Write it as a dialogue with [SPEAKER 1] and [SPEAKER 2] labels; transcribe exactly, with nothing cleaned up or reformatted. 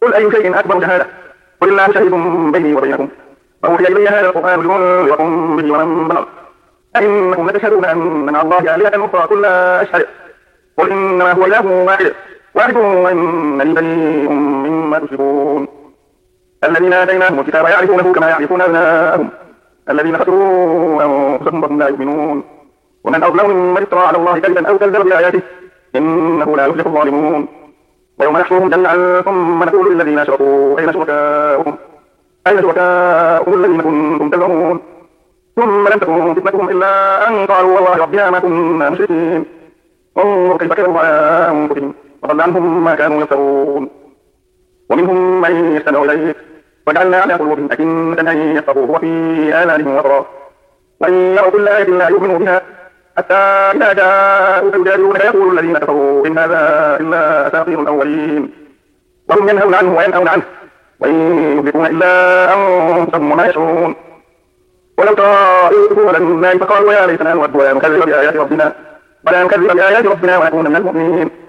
[SPEAKER 1] قل أي شيء أكبر شهادة قل الله شهيد بيني وبينكم وأوحي إلي هذا القرآن لأنذركم به ومن بلغ أئنكم لتشهدون أن مع الله آلهة أخرى قل لا أشهد قل إنما هو إله واحد واحد وإنني بريء مما تشركون الذين آتيناهم الكتاب يعرفونه كما يعرفون أبناءهم الذين خسروا أنفسهم وهم لا يؤمنون ومن أظلم ممن افترى على الله كذبا أو كذب بآياته إنه لا يفلح الظالمون ويوم نحشرهم جميعا ثم نقول للذين أشركوا أين شركاؤهم أين شركاؤهم الذين كنتم تزعمون ثم لم تكن فتنتهم إلا أن قالوا والله ربنا ما كنا مشركين انظر كيف كفروا على أنفسهم وضل عنهم ما كانوا يفترون ومنهم من يستمع إليك وجعلنا على قلوبهم أكنة أن يفقهوه وفي آذانهم وقرا وإن يروا كل آية لا يؤمنوا بها حتى إذا جاءوك يجادلونك يقول الذين كفروا إن هذا إلا أساطير الأولين وهم ينهون عنه وينأون عنه وإن يهلكون إلا أنفسهم وما يشعرون ولو ترى إذ يوقفون على النار فقالوا يا ليتنا نرد ولا نكذب بآيات ربنا ولا نكذب بآيات ربنا ونكون من المؤمنين